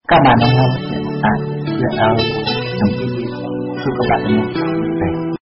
Các bạn đang nghe chuyện chuyện trong TV. Chúc các bạn nghe vui vẻ.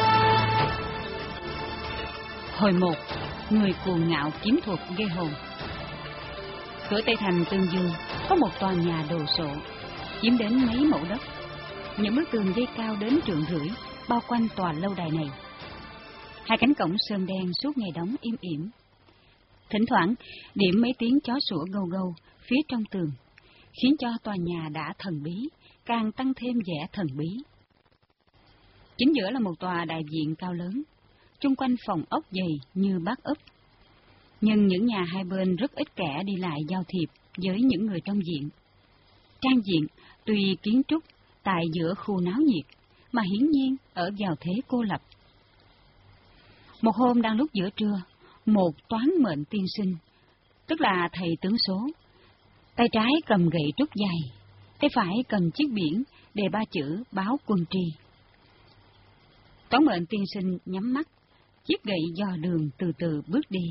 Hồi 1. Người cuồng ngạo kiếm thuật ghê hồn. Cửa Tây Thành Tương Dương có một tòa nhà đồ sộ, chiếm đến mấy mẫu đất. Những bức tường dây cao đến trượng rưỡi bao quanh tòa lâu đài này. Hai cánh cổng sơn đen suốt ngày đóng im ỉm. Thỉnh thoảng điểm mấy tiếng chó sủa gâu gâu phía trong tường, khiến cho tòa nhà đã thần bí càng tăng thêm vẻ thần bí. Chính giữa là một tòa đại viện cao lớn, chung quanh phòng ốc dày như bát úp. Nhưng những nhà hai bên rất ít kẻ đi lại giao thiệp với những người trong viện. Trang viện tuy kiến trúc tại giữa khu náo nhiệt, mà hiển nhiên ở vào thế cô lập. Một hôm đang lúc giữa trưa, một toán mệnh tiên sinh, tức là thầy tướng số, tay trái cầm gậy trúc dài, tay phải cầm chiếc biển đề ba chữ báo quân tri. Toán mệnh tiên sinh nhắm mắt, chiếc gậy dò đường từ từ bước đi.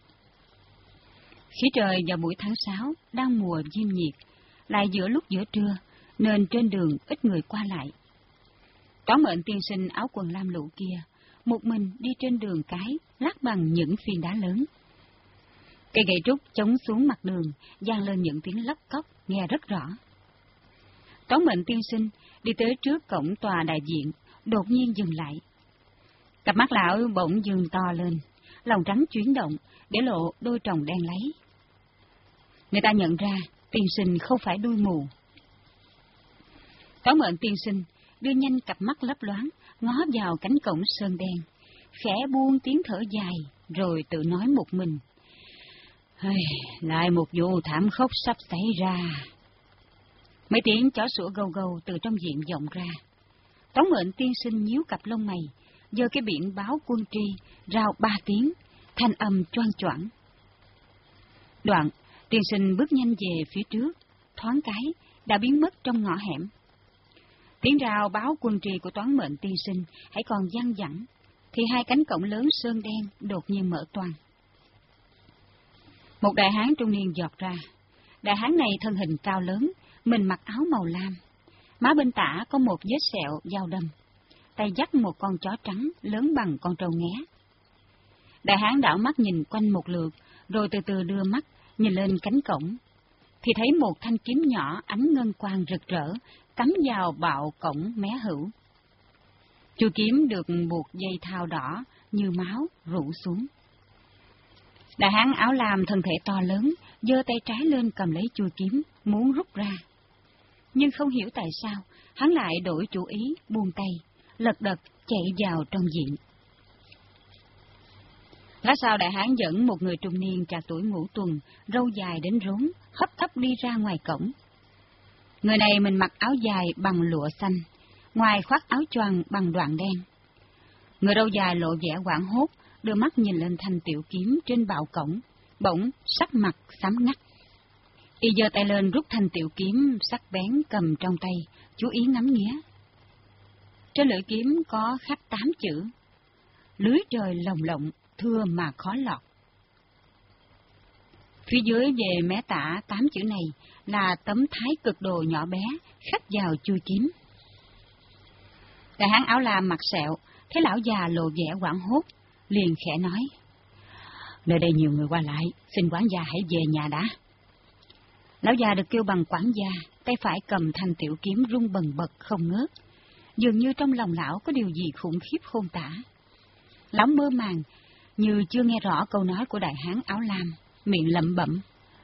Khí trời vào buổi tháng 6 đang mùa diêm nhiệt, lại giữa lúc giữa trưa, nên trên đường ít người qua lại. Toán mệnh tiên sinh áo quần lam lũ kia, một mình đi trên đường cái lát bằng những phiến đá lớn. Cây gậy trúc chống xuống mặt đường, vang lên những tiếng lóc cóc nghe rất rõ. Toán mệnh tiên sinh đi tới trước cổng tòa đại viện, đột nhiên dừng lại. Cặp mắt lão bỗng dường to lên, lòng trắng chuyển động để lộ đôi tròng đen láy. Người ta nhận ra tiên sinh không phải đuôi mù. Toán mệnh tiên sinh đưa nhanh cặp mắt lấp loáng, ngó vào cánh cổng sơn đen, khẽ buông tiếng thở dài, rồi tự nói một mình. Lại một vụ thảm khốc sắp xảy ra. Mấy tiếng chó sủa gâu gâu từ trong viện vọng ra. Toán mệnh tiên sinh nhíu cặp lông mày, giơ cái biển báo quân tri, rao 3 tiếng, thanh âm choang choảng. Đoạn, tiên sinh bước nhanh về phía trước, thoáng cái đã biến mất trong ngõ hẻm. Tiếng rao báo quân tri của toán mệnh tiên sinh hãy còn văng vẳng, thì hai cánh cổng lớn sơn đen đột nhiên mở toang. Một đại hán trung niên giọt ra. Đại hán này thân hình cao lớn, mình mặc áo màu lam, má bên tả có một vết sẹo dao đâm, tay dắt một con chó trắng lớn bằng con trâu nghé. Đại hán đảo mắt nhìn quanh một lượt, rồi từ từ đưa mắt nhìn lên cánh cổng, thì thấy một thanh kiếm nhỏ ánh ngân quang rực rỡ cắm vào bạo cổng mé hữu. Chuôi kiếm được buộc dây thao đỏ như máu rủ xuống. Đại hán áo lam thân thể to lớn, giơ tay trái lên cầm lấy chuôi kiếm, muốn rút ra. Nhưng không hiểu tại sao, hắn lại đổi chủ ý, buông tay, lật đật chạy vào trong viện. Lát sau đại hán dẫn một người trung niên trạc tuổi ngũ tuần, râu dài đến rốn, hấp tấp đi ra ngoài cổng. Người này mình mặc áo dài bằng lụa xanh, ngoài khoác áo choàng bằng đoạn đen. Người râu dài lộ vẻ hoảng hốt, đưa mắt nhìn lên thanh tiểu kiếm trên bạo cổng, bỗng sắc mặt xám ngắt. Y giơ tay lên rút thanh tiểu kiếm sắc bén cầm trong tay, chú ý ngắm nghía. Trên lưỡi kiếm có khắc 8 chữ: lưới trời lồng lộng, thưa mà khó lọt. Phía dưới về mé tả 8 chữ này là tấm thái cực đồ nhỏ bé khắc vào chuôi kiếm. Đại hán áo lam mặt sẹo thấy lão già lộ vẻ hoảng hốt, liền khẽ nói: nơi đây nhiều người qua lại, xin quản gia hãy về nhà đã. Lão già được kêu bằng quản gia, tay phải cầm thanh tiểu kiếm rung bần bật không ngớt, dường như trong lòng lão có điều gì khủng khiếp khôn tả. Lão mơ màng, như chưa nghe rõ câu nói của đại hán áo lam, miệng lẩm bẩm: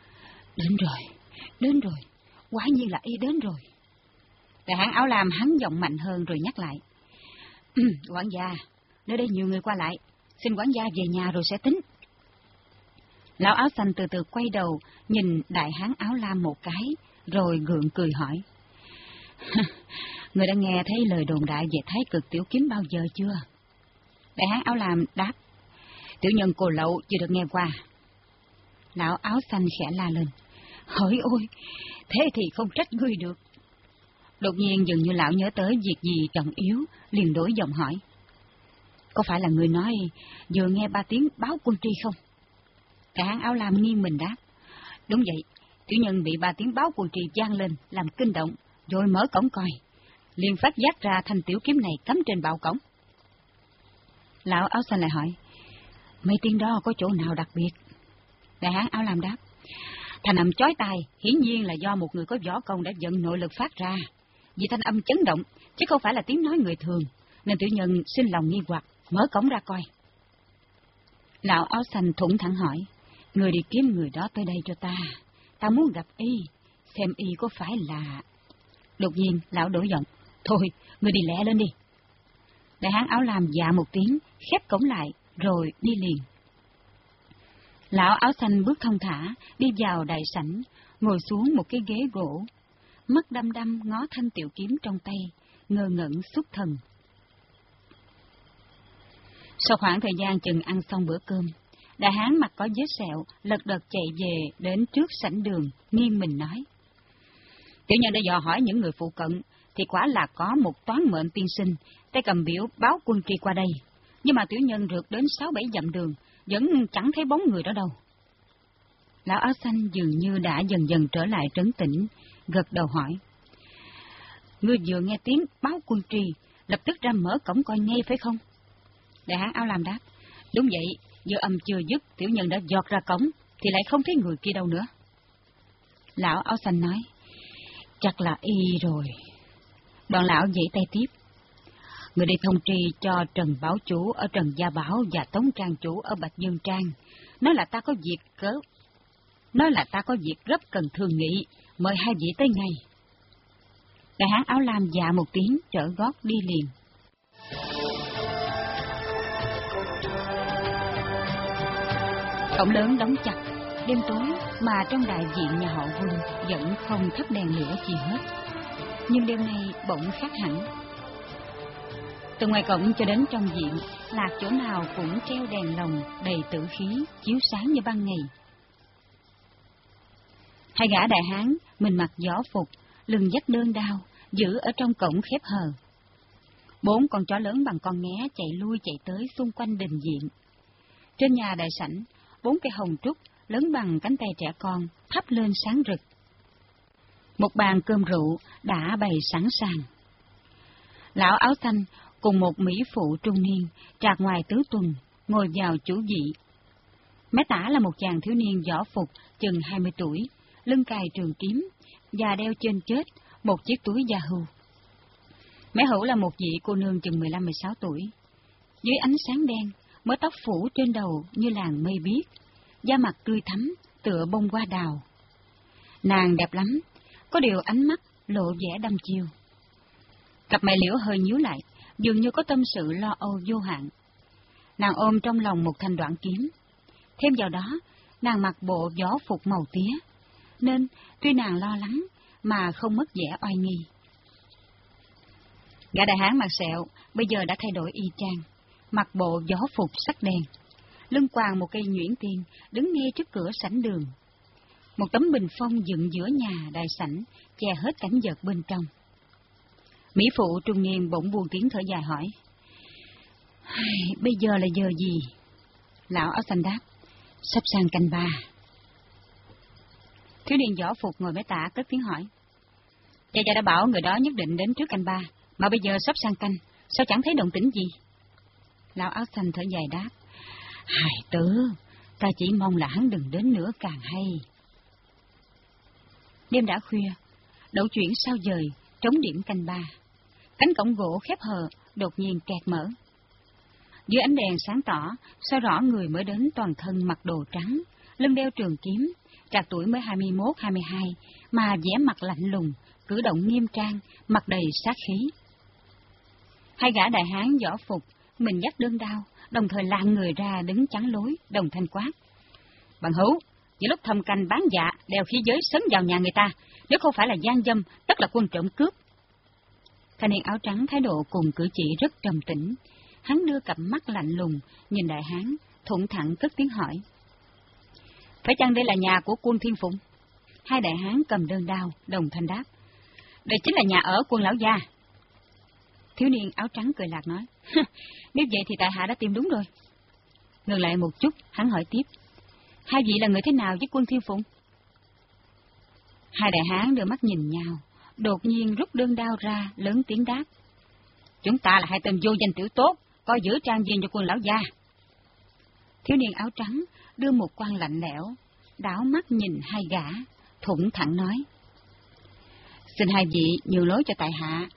đến rồi, quả nhiên là y đến rồi. Đại hán áo lam hắn giọng mạnh hơn rồi nhắc lại: quản gia, nơi đây nhiều người qua lại, xin quản gia về nhà rồi sẽ tính. Lão áo xanh từ từ quay đầu, nhìn đại hán áo lam một cái, rồi gượng cười hỏi: người đã nghe thấy lời đồn đại về thái cực tiểu kiếm bao giờ chưa? Đại hán áo lam đáp: tiểu nhân cô lậu chưa được nghe qua. Lão áo xanh khẽ la lên: hỡi ôi, thế thì không trách ngươi được. Đột nhiên dường như lão nhớ tới việc gì trọng yếu, liền đổi giọng hỏi: có phải là người nói vừa nghe 3 tiếng báo quân tri không? Đại hán áo lam nghiêng mình đáp: đúng vậy, Tiểu nhân bị 3 tiếng báo quân trì vang lên, làm kinh động, rồi mở cổng coi. Liền phát giác ra thanh tiểu kiếm này cắm trên bạo cổng. Lão áo xanh lại hỏi, mấy tiếng đó có chỗ nào đặc biệt? Đại hán áo lam đáp, thanh âm chói tai, hiển nhiên là do một người có võ công đã vận nội lực phát ra. Vì thanh âm chấn động, chứ không phải là tiếng nói người thường, nên tiểu nhân xin lòng nghi hoặc, mở cổng ra coi. Lão áo xanh thủng thẳng hỏi, người đi kiếm người đó tới đây cho ta. Ta muốn gặp y, xem y có phải là... Đột nhiên, lão đổi giọng, thôi, người đi lẹ lên đi. Đại hán áo lam dạ một tiếng, khép cổng lại, rồi đi liền. Lão áo xanh bước thong thả, đi vào đại sảnh, ngồi xuống một cái ghế gỗ, mắt đăm đăm ngó thanh tiểu kiếm trong tay, ngơ ngẩn xuất thần. Sau khoảng thời gian chừng ăn xong bữa cơm, đại hán mặt có vết sẹo, lật đật chạy về đến trước sảnh đường, nghiêng mình nói. Tiểu nhân đã dò hỏi những người phụ cận, thì quả là có một toán mệnh tiên sinh, tay cầm biểu báo quân tri qua đây. Nhưng mà tiểu nhân rượt đến 6-7 dặm đường, vẫn chẳng thấy bóng người đó đâu. Lão áo xanh dường như đã dần dần trở lại trấn tĩnh, gật đầu hỏi. Ngươi vừa nghe tiếng báo quân tri, lập tức ra mở cổng coi ngay phải không? Đại hán áo lam đáp. Đúng vậy, vừa âm chưa dứt, tiểu nhân đã giọt ra cổng, thì lại không thấy người kia đâu nữa. Lão áo xanh nói. Chắc là y rồi. Đoàn lão giãy tay tiếp. Người đi thông tri cho Trần Bảo Chủ ở Trần Gia Bảo và Tống Trang Chủ ở Bạch Dương Trang. Nói là ta có việc rất cần thương nghị, mời hai vị tới ngay. Đại hán áo lam dạ một tiếng, trở gót đi liền. Cổng lớn đóng chặt, đêm tối mà trong đại viện nhà họ Vương vẫn không thắp đèn lửa gì hết. Nhưng đêm nay bỗng khác hẳn. Từ ngoài cổng cho đến trong viện, lạc chỗ nào cũng treo đèn lồng đầy tử khí, chiếu sáng như ban ngày. Hai gã đại hán, mình mặc võ phục, lưng dắt đơn đao, giữ ở trong cổng khép hờ. 4 con chó lớn bằng con nghé chạy lui chạy tới xung quanh đình viện. Trên nhà đại sảnh, 4 cây hồng trúc lớn bằng cánh tay trẻ con thắp lên sáng rực. Một bàn cơm rượu đã bày sẵn sàng. Lão áo xanh cùng một mỹ phụ trung niên trạc ngoài tứ tuần ngồi vào chủ vị. Mé tả là một chàng thiếu niên võ phục chừng 20 tuổi, lưng cài trường kiếm và đeo trên chết một chiếc túi da hưu. Mé hữu là một vị cô nương chừng 15-16 tuổi. Dưới ánh sáng đen, mớ tóc phủ trên đầu như làn mây biếc, da mặt tươi thắm tựa bông hoa đào. Nàng đẹp lắm, có điều ánh mắt lộ vẻ đăm chiêu. Cặp mày liễu hơi nhíu lại, dường như có tâm sự lo âu vô hạn. Nàng ôm trong lòng một thanh đoạn kiếm. Thêm vào đó, nàng mặc bộ võ phục màu tía, nên tuy nàng lo lắng mà không mất vẻ oai nghi. Gã đại hán mặt sẹo bây giờ đã thay đổi y chang, mặc bộ võ phục sắc đen, lưng quàng một cây nhuyễn tiên, đứng ngay trước cửa sảnh đường. Một tấm bình phong dựng giữa nhà đại sảnh, che hết cảnh vật bên trong. Mỹ phụ trung niên bỗng buông tiếng thở dài hỏi. Bây giờ là giờ gì? Lão áo xanh đáp. Sắp sang canh 3. Thiếu niên võ phục ngồi mé tả cất tiếng hỏi. Cha đã bảo người đó nhất định đến trước canh 3, mà bây giờ sắp sang canh, sao chẳng thấy động tĩnh gì? Lão áo xanh thở dài đáp. Hài tử, ta chỉ mong là hắn đừng đến nữa càng hay. Đêm đã khuya, đậu chuyển sao dời, trống điểm canh 3. Cánh cổng gỗ khép hờ đột nhiên kẹt mở. Dưới ánh đèn sáng tỏ, soi rõ người mới đến toàn thân mặc đồ trắng, lưng đeo trường kiếm, trạc tuổi mới 21-22, mà vẻ mặt lạnh lùng, cử động nghiêm trang, mặt đầy sát khí. Hai gã đại hán võ phục, mình dắt đơn đao, đồng thời lạng người ra đứng chắn lối, đồng thanh quát. Bằng hữu, giữa lúc thâm canh bán dạ, đeo khí giới sấn vào nhà người ta, nếu không phải là gian dâm, tất là quân trộm cướp. Thanh niên áo trắng thái độ cùng cử chỉ rất trầm tĩnh, hắn đưa cặp mắt lạnh lùng, nhìn đại hán, thủng thẳng cất tiếng hỏi. Phải chăng đây là nhà của quân Thiên Phụng? Hai đại hán cầm đơn đao, đồng thanh đáp. Đây chính là nhà ở quân lão gia. Thiếu niên áo trắng cười lạc nói. Nếu vậy thì tại hạ đã tìm đúng rồi. Ngừng lại một chút, hắn hỏi tiếp. Hai vị là người thế nào với quân Thiên Phụng? Hai đại hán đưa mắt nhìn nhau, đột nhiên rút đơn đao ra, lớn tiếng đáp. Chúng ta là hai tên vô danh tiểu tốt, coi giữ trang viên cho quân lão gia. Thiếu niên áo trắng đưa một quan lạnh lẽo, đảo mắt nhìn hai gã, thủng thẳng nói. Xin hai vị nhường lối cho tại hạ.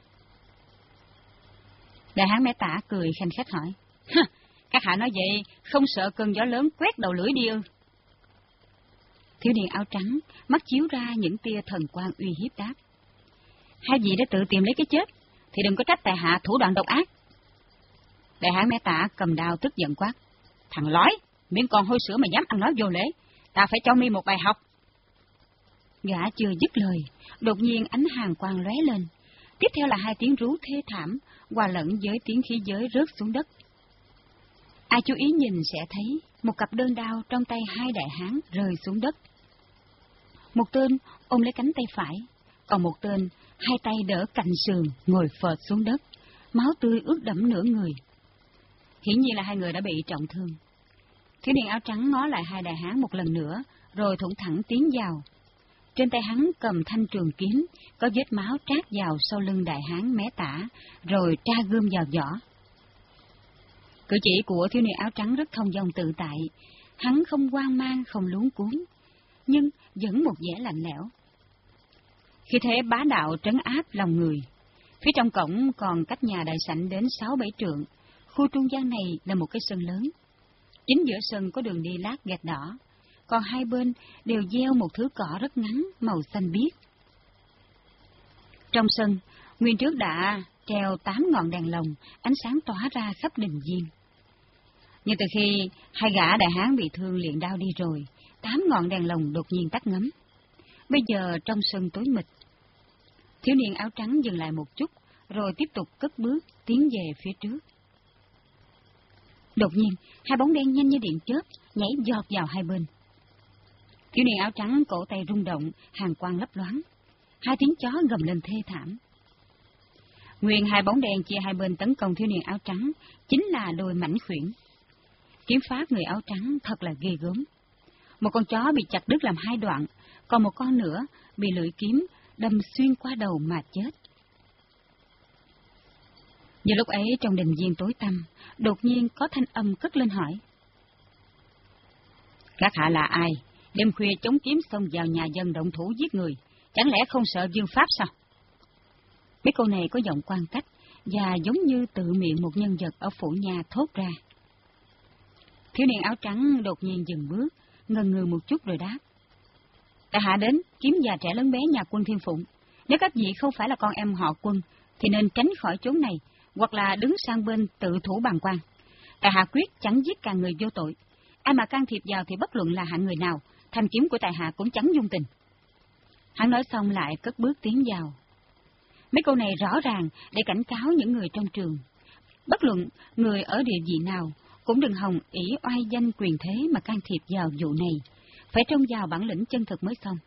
Đại hán Mẽ Tả cười khanh khách hỏi. Các hạ nói vậy, không sợ cơn gió lớn quét đầu lưỡi đi ư? Thiếu niên áo trắng, mắt chiếu ra những tia thần quang uy hiếp đáp. Hai vị đã tự tìm lấy cái chết, thì đừng có trách tại hạ thủ đoạn độc ác. Đại hán Mẽ Tả cầm đao tức giận quát. Thằng lói, miệng còn hôi sữa mà dám ăn nói vô lễ, ta phải cho mi một bài học. Gã chưa dứt lời, đột nhiên ánh hàn quang lóe lên, tiếp theo là hai tiếng rú thê thảm, hòa lẫn với tiếng khí giới rớt xuống đất. Ai chú ý nhìn sẽ thấy một cặp đơn đao trong tay hai đại hán rơi xuống đất. Một tên ôm lấy cánh tay phải, còn một tên hai tay đỡ cạnh sườn ngồi phệt xuống đất, máu tươi ướt đẫm nửa người. Hiển nhiên là hai người đã bị trọng thương. Thiếu niên áo trắng ngó lại hai đại hán một lần nữa, rồi thủng thẳng tiến vào. Trên tay hắn cầm thanh trường kiếm, có vết máu trát vào sau lưng đại hán Mẽ Tả, rồi tra gươm vào vỏ. Cử chỉ của thiếu niên áo trắng rất thông dong tự tại, hắn không hoang mang, không luống cuống, nhưng vẫn một vẻ lạnh lẽo. Khi thế bá đạo trấn áp lòng người. Phía trong cổng còn cách nhà đại sảnh đến 6-7 trượng, khu trung gian này là một cái sân lớn. Chính giữa sân có đường đi lát gạch đỏ, còn hai bên đều gieo một thứ cỏ rất ngắn, màu xanh biếc. Trong sân, nguyên trước đã treo 8 ngọn đèn lồng, ánh sáng tỏa ra khắp đình viên. Nhưng từ khi hai gã đại hán bị thương liền đao đi rồi, 8 ngọn đèn lồng đột nhiên tắt ngấm. Bây giờ trong sân tối mịt. Thiếu niên áo trắng dừng lại một chút, rồi tiếp tục cất bước tiến về phía trước. Đột nhiên, hai bóng đen nhanh như điện chớp nhảy giọt vào hai bên. Thiếu niên áo trắng cổ tay rung động, hàn quang lấp loáng. Hai tiếng chó gầm lên thê thảm. Nguyên hai bóng đen chia hai bên tấn công thiếu niên áo trắng, chính là đôi mảnh khuyển. Kiếm pháp người áo trắng thật là ghê gớm. Một con chó bị chặt đứt làm hai đoạn, còn một con nữa bị lưỡi kiếm đâm xuyên qua đầu mà chết. Giờ lúc ấy trong đình viên tối tăm, đột nhiên có thanh âm cất lên hỏi. Các hạ là ai? Đêm khuya chống kiếm xông vào nhà dân động thủ giết người, chẳng lẽ không sợ vương pháp sao? Mấy câu này có giọng quan cách, và giống như tự miệng một nhân vật ở phủ nhà thốt ra. Thiếu niên áo trắng đột nhiên dừng bước, ngần ngừ một chút rồi đáp. Tại hạ đến kiếm già trẻ lớn bé nhà quân Thiên Phụng. Nếu các vị không phải là con em họ Quân, thì nên tránh khỏi chốn này, hoặc là đứng sang bên tự thủ bàng quan. Tại hạ quyết chẳng giết cả người vô tội. Ai mà can thiệp vào thì bất luận là hạng người nào, thanh kiếm của tại hạ cũng chẳng dung tình. Hắn nói xong lại cất bước tiến vào. Mấy câu này rõ ràng để cảnh cáo những người trong trường. Bất luận người ở địa vị nào, cũng đừng hòng ỷ oai danh quyền thế mà can thiệp vào vụ này. Phải trông vào bản lĩnh chân thực mới xong.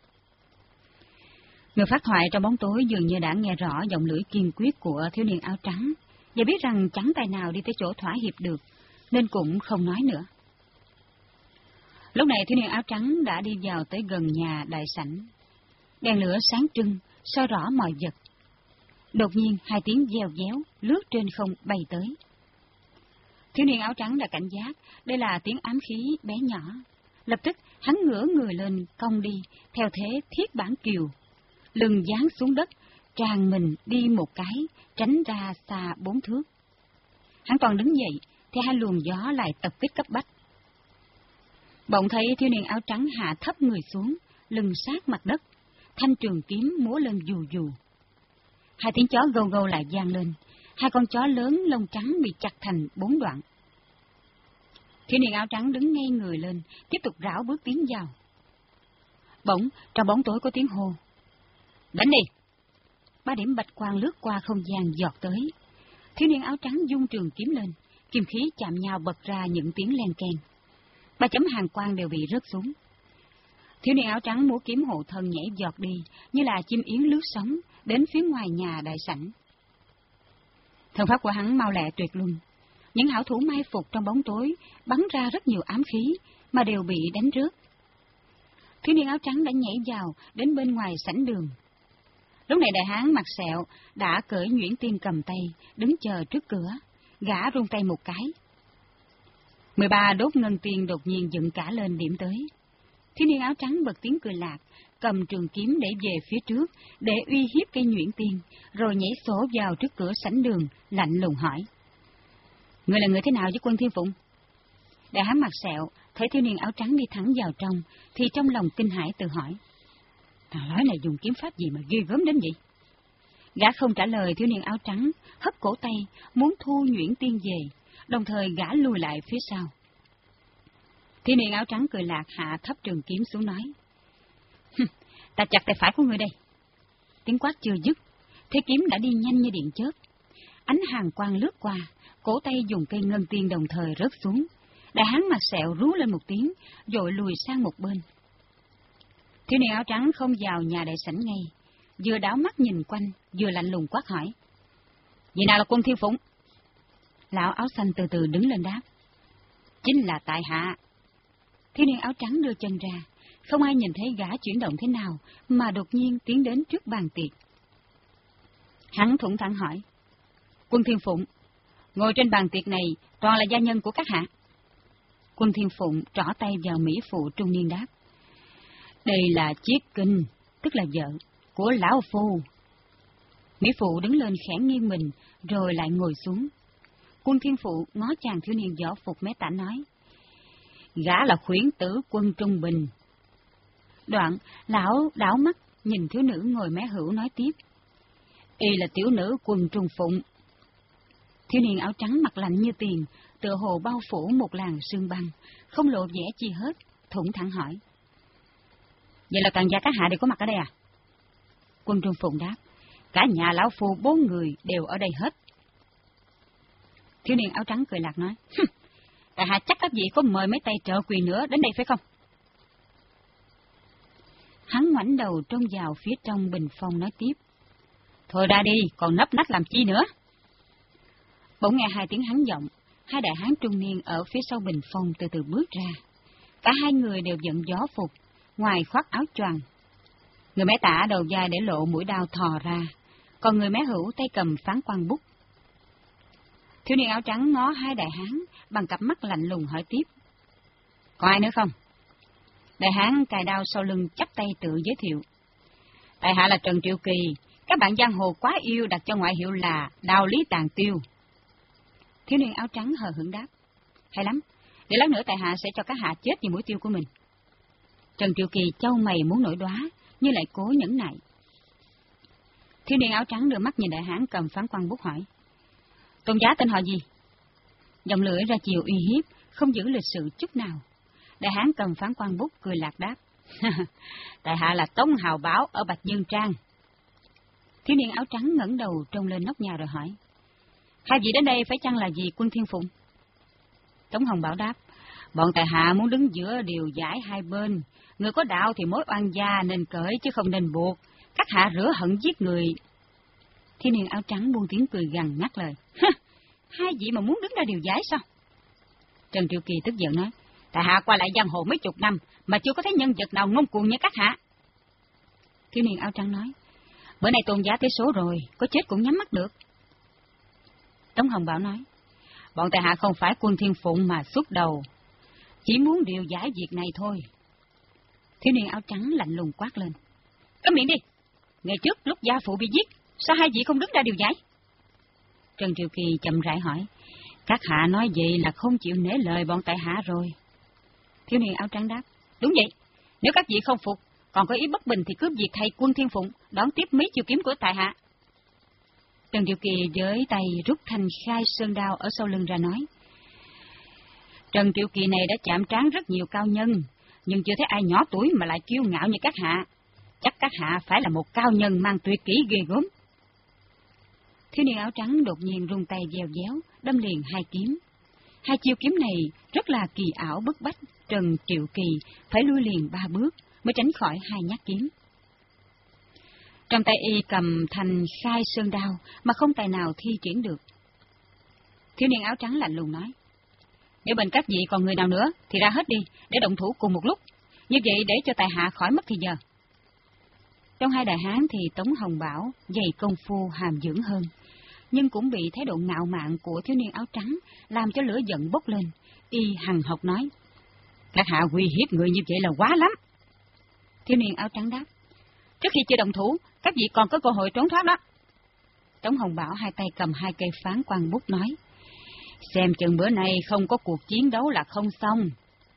Người phát thoại trong bóng tối dường như đã nghe rõ giọng lưỡi kiên quyết của thiếu niên áo trắng, và biết rằng chẳng tài nào đi tới chỗ thỏa hiệp được, nên cũng không nói nữa. Lúc này thiếu niên áo trắng đã đi vào tới gần nhà đại sảnh. Đèn lửa sáng trưng, soi rõ mọi vật. Đột nhiên hai tiếng vèo véo lướt trên không bay tới. Thiếu niên áo trắng đã cảnh giác, đây là tiếng ám khí bé nhỏ. Lập tức hắn ngửa người lên cong đi, theo thế thiết bản kiều. Lưng giáng xuống đất, tràn mình đi một cái, tránh ra xa 4 thước. Hắn toàn đứng dậy, thì hai luồng gió lại tập kích cấp bách. Bỗng thấy thiếu niên áo trắng hạ thấp người xuống, lưng sát mặt đất, thanh trường kiếm múa lên dù dù. Hai tiếng chó gâu gâu lại vang lên, hai con chó lớn lông trắng bị chặt thành 4 đoạn. Thiếu niên áo trắng đứng ngay người lên, tiếp tục rảo bước tiến vào. Bỗng trong bóng tối có tiếng hô. Đánh đi! 3 điểm bạch quang lướt qua không gian giọt tới. Thiếu niên áo trắng dung trường kiếm lên, kim khí chạm nhau bật ra những tiếng len keng. 3 chấm hàn quang đều bị rớt xuống. Thiếu niên áo trắng múa kiếm hộ thân nhảy giọt đi, như là chim yến lướt sóng, đến phía ngoài nhà đại sảnh. Thần pháp của hắn mau lẹ tuyệt luân. Những hảo thủ mai phục trong bóng tối bắn ra rất nhiều ám khí, mà đều bị đánh rớt. thiếu niên áo trắng đã nhảy vào đến bên ngoài sảnh đường. Lúc này đại hán mặt sẹo đã cởi nhuyễn tiên cầm tay, đứng chờ trước cửa, gã rung tay một cái. 13 đốt ngân tiên đột nhiên dựng cả lên điểm tới. Thiếu niên áo trắng bật tiếng cười lạc, cầm trường kiếm để về phía trước, để uy hiếp cây nhuyễn tiên, rồi nhảy sổ vào trước cửa sảnh đường, lạnh lùng hỏi. Người là người thế nào với Quân Thiên Phụng? Đại hán mặt sẹo, thấy thiếu niên áo trắng đi thẳng vào trong, thì trong lòng kinh hãi tự hỏi. Thằng lói này dùng kiếm pháp gì mà ghê gớm đến vậy? Gã không trả lời thiếu niên áo trắng, hất cổ tay, muốn thu nhuyễn tiên về, đồng thời gã lùi lại phía sau. Thiếu niên áo trắng cười lạc hạ thấp trường kiếm xuống nói. Ta chặt tay phải của người đây. Tiếng quát chưa dứt, thế kiếm đã đi nhanh như điện chớp. Ánh hàn quang lướt qua, cổ tay dùng cây ngân tiên đồng thời rớt xuống. Đại hán mặt sẹo rú lên một tiếng, rồi lùi sang một bên. Thiếu niên áo trắng không vào nhà đại sảnh ngay, vừa đảo mắt nhìn quanh, vừa lạnh lùng quát hỏi. Vì nào là Quân Thiên Phụng? Lão áo xanh từ từ đứng lên đáp. Chính là tại hạ. Thiếu niên áo trắng đưa chân ra, không ai nhìn thấy gã chuyển động thế nào, mà đột nhiên tiến đến trước bàn tiệc. Hắn thủng thẳng hỏi. Quân Thiên Phụng, ngồi trên bàn tiệc này toàn là gia nhân của các hạ. Quân Thiên Phụng trỏ tay vào mỹ phụ trung niên đáp. Đây là Chiết Kinh, tức là vợ của lão phu. Mỹ phụ đứng lên khẽ nghiêng mình, rồi lại ngồi xuống. Quân Thiên Phụ ngó chàng thiếu niên võ phục mé tả nói. Gã là khuyển tử Quân Trung Bình. Đoạn, lão đảo mắt nhìn thiếu nữ ngồi mé hữu nói tiếp. Y là tiểu nữ Quân Trung Phụng. Thiếu niên áo trắng mặt lạnh như tiền, tựa hồ bao phủ một làn sương băng, không lộ vẻ chi hết, thủng thẳng hỏi. Vậy là toàn gia các hạ đều có mặt ở đây à? Quân Trung Phụng đáp. Cả nhà lão phu 4 người đều ở đây hết. Thiếu niên áo trắng cười lạc nói. Tại hạ chắc các vị có mời mấy tay trợ quỳ nữa đến đây phải không? Hắn ngoảnh đầu trông vào phía trong bình phong nói tiếp. Thôi ra đi, còn nấp nách làm chi nữa? Bỗng nghe 2 tiếng hắn giọng, 2 đại hán trung niên ở phía sau bình phong từ từ bước ra. Cả 2 người đều giận gió phục, ngoài khoác áo choàng. Người mé tả đầu dài để lộ mũi đao thò ra, còn người mé hữu tay cầm phán quan bút. Thiếu niên áo trắng ngó 2 đại hán bằng cặp mắt lạnh lùng hỏi tiếp. Có ai nữa không? Đại hán cài đao sau lưng chắp tay tự giới thiệu. Tại hạ là Trần Triệu Kỳ, các bạn giang hồ quá yêu đặt cho ngoại hiệu là Đao Lý Tàn Tiêu. Thiếu niên áo trắng hờ hững đáp. Hay lắm, để lát nữa tại hạ sẽ cho các hạ chết vì mũi tiêu của mình. Trần Triệu Kỳ chau mày muốn nổi đoá, nhưng lại cố nhẫn nại. Thiếu niên áo trắng đưa mắt nhìn đại hán cầm phán quan bút hỏi. Tôn giá tên họ gì? Giọng lưỡi ra chiều uy hiếp, không giữ lịch sự chút nào. Đại hán cầm phán quan bút cười lạc đáp. Tại hạ là Tống Hào Bảo ở Bạch Dương Trang. Thiếu niên áo trắng ngẩng đầu trông lên nóc nhà rồi hỏi. 2 vị đến đây phải chăng là vì Quân Thiên Phụng? Tống Hồng Bảo đáp. Bọn tại hạ muốn đứng giữa điều giải 2 bên. Người có đạo thì mối oan gia nên cởi chứ không nên buộc. Các hạ rửa hận giết người. Thiếu niên áo trắng buông tiếng cười gằn ngắt lời. 2 vị mà muốn đứng ra điều giải sao? Trần Triệu Kỳ tức giận nói. Tại hạ qua lại giang hồ mấy chục năm mà chưa có thấy nhân vật nào ngông cuồng như các hạ. Thiếu niên áo trắng nói. Bữa nay tôn giá tới số rồi, có chết cũng nhắm mắt được. Tống Hồng Bảo nói. Bọn tại hạ không phải Quân Thiên Phụng mà xuất đầu, chỉ muốn điều giải việc này thôi. Thiếu niên áo trắng lạnh lùng quát lên. Câm miệng đi! Ngày trước lúc gia phụ bị giết, sao 2 vị không đứng ra điều giải? Trần Triệu Kỳ chậm rãi hỏi. Các hạ nói vậy là không chịu nể lời bọn tại hạ rồi. Thiếu niên áo trắng đáp. Đúng vậy, nếu các vị không phục, còn có ý bất bình thì cướp diệt thầy Quân Thiên Phụng, đón tiếp mấy chiêu kiếm của tại hạ. Trần Triệu Kỳ với tay rút thanh khai sơn đao ở sau lưng ra nói. Trần Triệu Kỳ này đã chạm trán rất nhiều cao nhân, nhưng chưa thấy ai nhỏ tuổi mà lại kiêu ngạo như các hạ. Chắc các hạ phải là một cao nhân mang tuyệt kỹ ghê gớm. Thiếu niên áo trắng đột nhiên rung tay dèo déo, đâm liền 2 kiếm. 2 chiêu kiếm này rất là kỳ ảo bức bách, Trần Triệu Kỳ phải lui liền 3 bước mới tránh khỏi 2 nhát kiếm. Trong tay y cầm thanh khai sơn đao mà không tài nào thi triển được. Thiếu niên áo trắng lạnh lùng nói. Nếu bên các vị còn người nào nữa thì ra hết đi để động thủ cùng một lúc. Như vậy để cho tài hạ khỏi mất thì giờ. Trong hai đại hán thì Tống Hồng Bảo dày công phu hàm dưỡng hơn, nhưng cũng bị thái độ ngạo mạn của thiếu niên áo trắng làm cho lửa giận bốc lên. Y hằng học nói: các hạ uy hiếp người như vậy là quá lắm. Thiếu niên áo trắng đáp: trước khi chưa động thủ, các vị còn có cơ hội trốn thoát đó. Tống Hồng Bảo hai tay cầm hai cây phán quan bút nói: xem chừng bữa nay không có cuộc chiến đấu là không xong.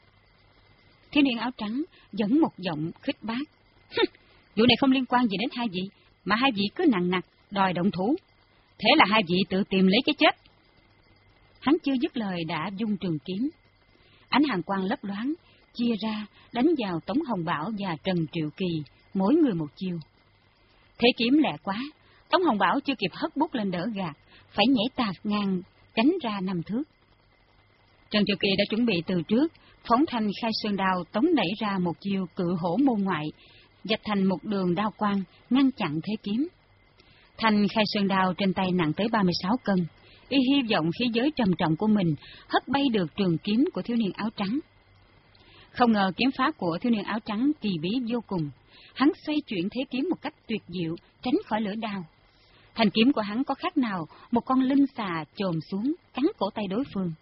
Thiếu niên áo trắng dẫn một giọng khích bác: vụ này không liên quan gì đến hai vị, mà hai vị cứ nằng nặc đòi động thủ, thế là hai vị tự tìm lấy cái chết. Hắn chưa dứt lời đã vung trường kiếm. Ánh hàn quang lấp loáng chia ra đánh vào Tống Hồng Bảo và Trần Triệu Kỳ, mỗi người một chiêu. Thế kiếm lẹ quá, Tống Hồng Bảo chưa kịp hất bút lên đỡ gạt, phải nhảy tạt ngang tránh ra 5 thước. Trần Triệu Kỳ đã chuẩn bị từ trước, phóng thanh khai sơn đao tống đẩy ra một chiêu cự hổ môn ngoại, vạch thành một đường đao quang ngăn chặn thế kiếm. Thanh khai sơn đao trên tay nặng tới 36 cân, y hy vọng khí giới trầm trọng của mình hất bay được trường kiếm của thiếu niên áo trắng. Không ngờ kiếm pháp của thiếu niên áo trắng kỳ bí vô cùng, hắn xoay chuyển thế kiếm một cách tuyệt diệu, tránh khỏi lưỡi đao. Thanh kiếm của hắn có khác nào một con linh xà chồm xuống cắn cổ tay đối phương.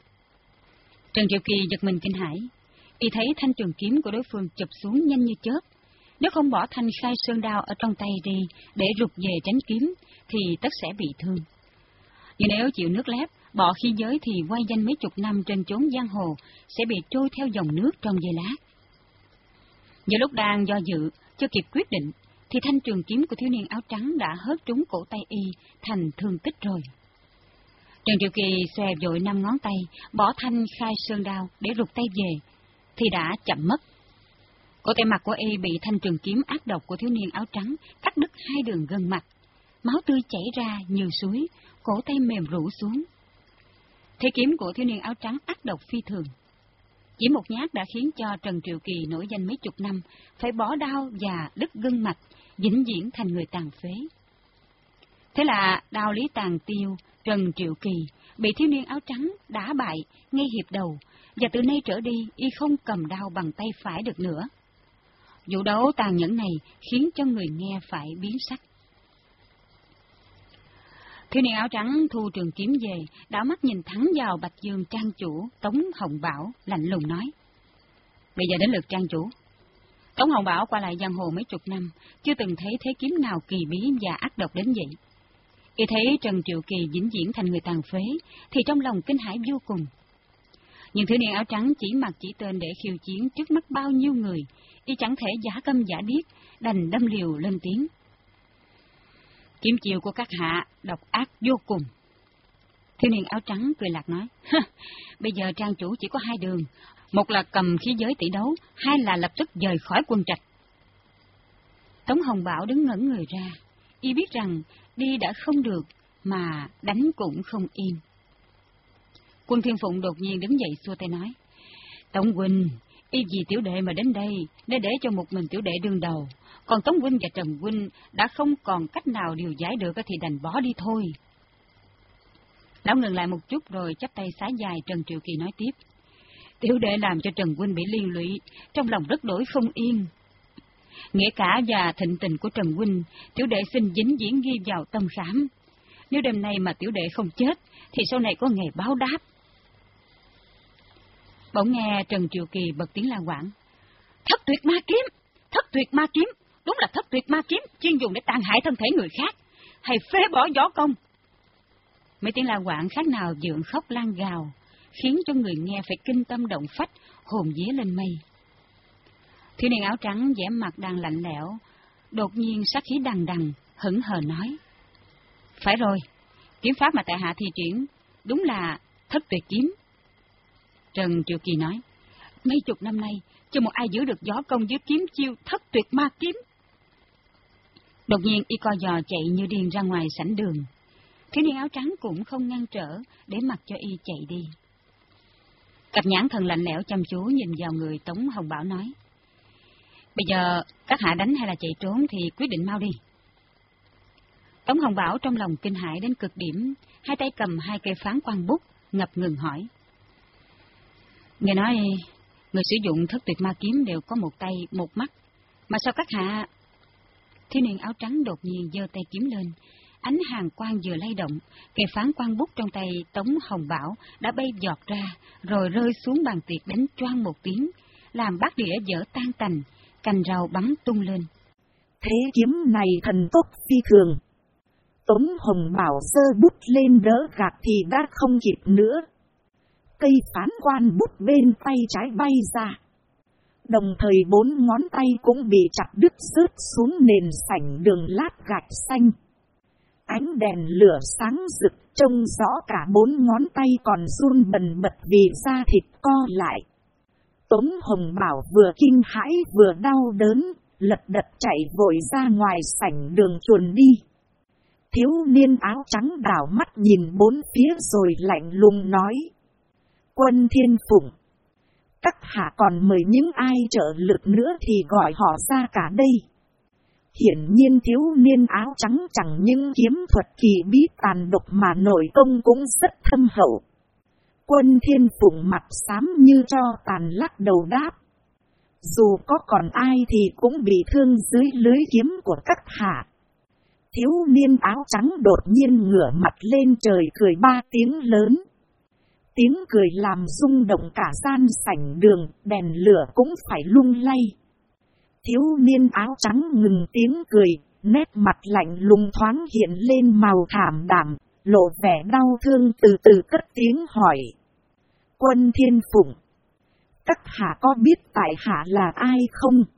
Trần Triệu Kỳ giật mình kinh hãi, y thấy thanh trường kiếm của đối phương chụp xuống nhanh như chớp. Nếu không bỏ thanh khai sơn đao ở trong tay đi để rụt về tránh kiếm, thì tất sẽ bị thương. Nhưng nếu chịu nước lép, bỏ khí giới thì quay danh mấy chục năm trên chốn giang hồ sẽ bị trôi theo dòng nước trong giây lát. Giữa lúc đang do dự, chưa kịp quyết định, thì thanh trường kiếm của thiếu niên áo trắng đã hớt trúng cổ tay y thành thương tích rồi. Trần Triệu Kỳ xòe vội 5 ngón tay, bỏ thanh khai sơn đao để rụt tay về, thì đã chậm mất. Cổ tay mặt của y bị thanh trường kiếm ác độc của thiếu niên áo trắng cắt đứt 2 đường gân mặt, máu tươi chảy ra như suối, cổ tay mềm rũ xuống. Thế kiếm của thiếu niên áo trắng ác độc phi thường. Chỉ một nhát đã khiến cho Trần Triệu Kỳ nổi danh mấy chục năm, phải bỏ đao và đứt gân mạch, vĩnh viễn thành người tàn phế. Thế là đao lý tàn tiêu, Trần Triệu Kỳ bị thiếu niên áo trắng đá bại ngay hiệp đầu, và từ nay trở đi y không cầm đao bằng tay phải được nữa. Vụ đấu tàn nhẫn này khiến cho người nghe phải biến sắc. Thiếu niên áo trắng thu trường kiếm về, đảo mắt nhìn thẳng vào Bạch Dương trang chủ Tống Hồng Bảo, lạnh lùng nói: bây giờ đến lượt trang chủ. Tống Hồng Bảo qua lại giang hồ mấy chục năm, chưa từng thấy thế kiếm nào kỳ bí và ác độc đến vậy. Y thấy Trần Triệu Kỳ vĩnh viễn thành người tàn phế, thì trong lòng kinh hãi vô cùng. Nhưng thiếu niên áo trắng chỉ mặt chỉ tên để khiêu chiến trước mắt bao nhiêu người, y chẳng thể giả câm giả điếc, đành đâm liều lên tiếng: kiếm chiêu của các hạ độc ác vô cùng. Thiếu niên áo trắng cười lạc nói: bây giờ trang chủ chỉ có 2 đường, một là cầm khí giới tỷ đấu, 2 là lập tức dời khỏi quân trạch. Tống Hồng Bảo đứng ngẩn người ra, y biết rằng đi đã không được, mà đánh cũng không yên. Quân Thiên Phụng đột nhiên đứng dậy xua tay nói: Tống huynh, y vì tiểu đệ mà đến đây, để cho một mình tiểu đệ đương đầu, còn Tống huynh và Trần huynh đã không còn cách nào điều giải được thì đành bỏ đi thôi. Lão ngừng lại một chút rồi chắp tay xá dài. Trần Triệu Kỳ nói tiếp: tiểu đệ làm cho Trần huynh bị liên lụy, trong lòng rất đổi không yên. Nghĩa cả và thịnh tình của Trần huynh, tiểu đệ xin vĩnh viễn ghi vào tâm khảm. Nếu đêm nay mà tiểu đệ không chết, thì sau này có ngày báo đáp. Bỗng nghe Trần Triệu Kỳ bật tiếng la quảng: Thất tuyệt ma kiếm! Thất tuyệt ma kiếm! Đúng là thất tuyệt ma kiếm, chuyên dùng để tàn hại thân thể người khác, hay phế bỏ võ công. Mấy tiếng la quảng khác nào dượng khóc lan gào, khiến cho người nghe phải kinh tâm động phách, hồn vía lên mây. Thiếu niên áo trắng vẻ mặt đang lạnh lẽo, đột nhiên sát khí đằng đằng, hững hờ nói: phải rồi, kiếm pháp mà tại hạ thi triển đúng là thất tuyệt kiếm. Trần Triệu Kỳ nói: mấy chục năm nay chưa một ai giữ được võ công dưới kiếm chiêu thất tuyệt ma kiếm. Đột nhiên y co giò chạy như điên ra ngoài sảnh đường. Thiếu niên áo trắng cũng không ngăn trở, để mặc cho y chạy đi. Cặp nhãn thần lạnh lẽo chăm chú nhìn vào người Tống Hồng Bảo nói: bây giờ các hạ đánh hay là chạy trốn thì quyết định mau đi. Tống Hồng Bảo trong lòng kinh hãi đến cực điểm, hai tay cầm 2 cây phán quan bút, ngập ngừng hỏi: nghe nói Người sử dụng thất tuyệt ma kiếm đều có một tay, một mắt. Mà sao các hạ... Thiếu niên áo trắng đột nhiên giơ tay kiếm lên. Ánh hàn quang vừa lay động, cây phán quang bút trong tay Tống Hồng Bảo đã bay giọt ra, rồi rơi xuống bàn tiệc đánh choang một tiếng, làm bát đĩa vỡ tan tành, cành rau bắn tung lên. Thế kiếm này thần tốc phi thường. Tống Hồng Bảo giơ bút lên đỡ gạt thì đã không kịp nữa. Cây phán quan bút bên tay trái bay ra. Đồng thời 4 ngón tay cũng bị chặt đứt rớt xuống nền sảnh đường lát gạch xanh. Ánh đèn lửa sáng rực, trông rõ cả 4 ngón tay còn run bần bật vì da thịt co lại. Tống Hồng Bảo vừa kinh hãi vừa đau đớn, lật đật chạy vội ra ngoài sảnh đường chuồn đi. Thiếu niên áo trắng đảo mắt nhìn 4 phía rồi lạnh lùng nói: Quân Thiên Phụng, các hạ còn mời những ai trợ lực nữa thì gọi họ ra cả đây. Hiển nhiên thiếu niên áo trắng chẳng những kiếm thuật kỳ bí tàn độc mà nội công cũng rất thâm hậu. Quân Thiên Phụng mặt xám như tro tàn lắc đầu đáp: Dù có còn ai thì cũng bị thương dưới lưới kiếm của các hạ. Thiếu niên áo trắng đột nhiên ngửa mặt lên trời cười 3 tiếng lớn. Tiếng cười làm rung động cả gian sảnh đường, đèn lửa cũng phải lung lay. Thiếu niên áo trắng ngừng tiếng cười, nét mặt lạnh lùng thoáng hiện lên màu thảm đạm, lộ vẻ đau thương từ từ cất tiếng hỏi: Quân Thiên Phụng, các hạ có biết tại hạ là ai không?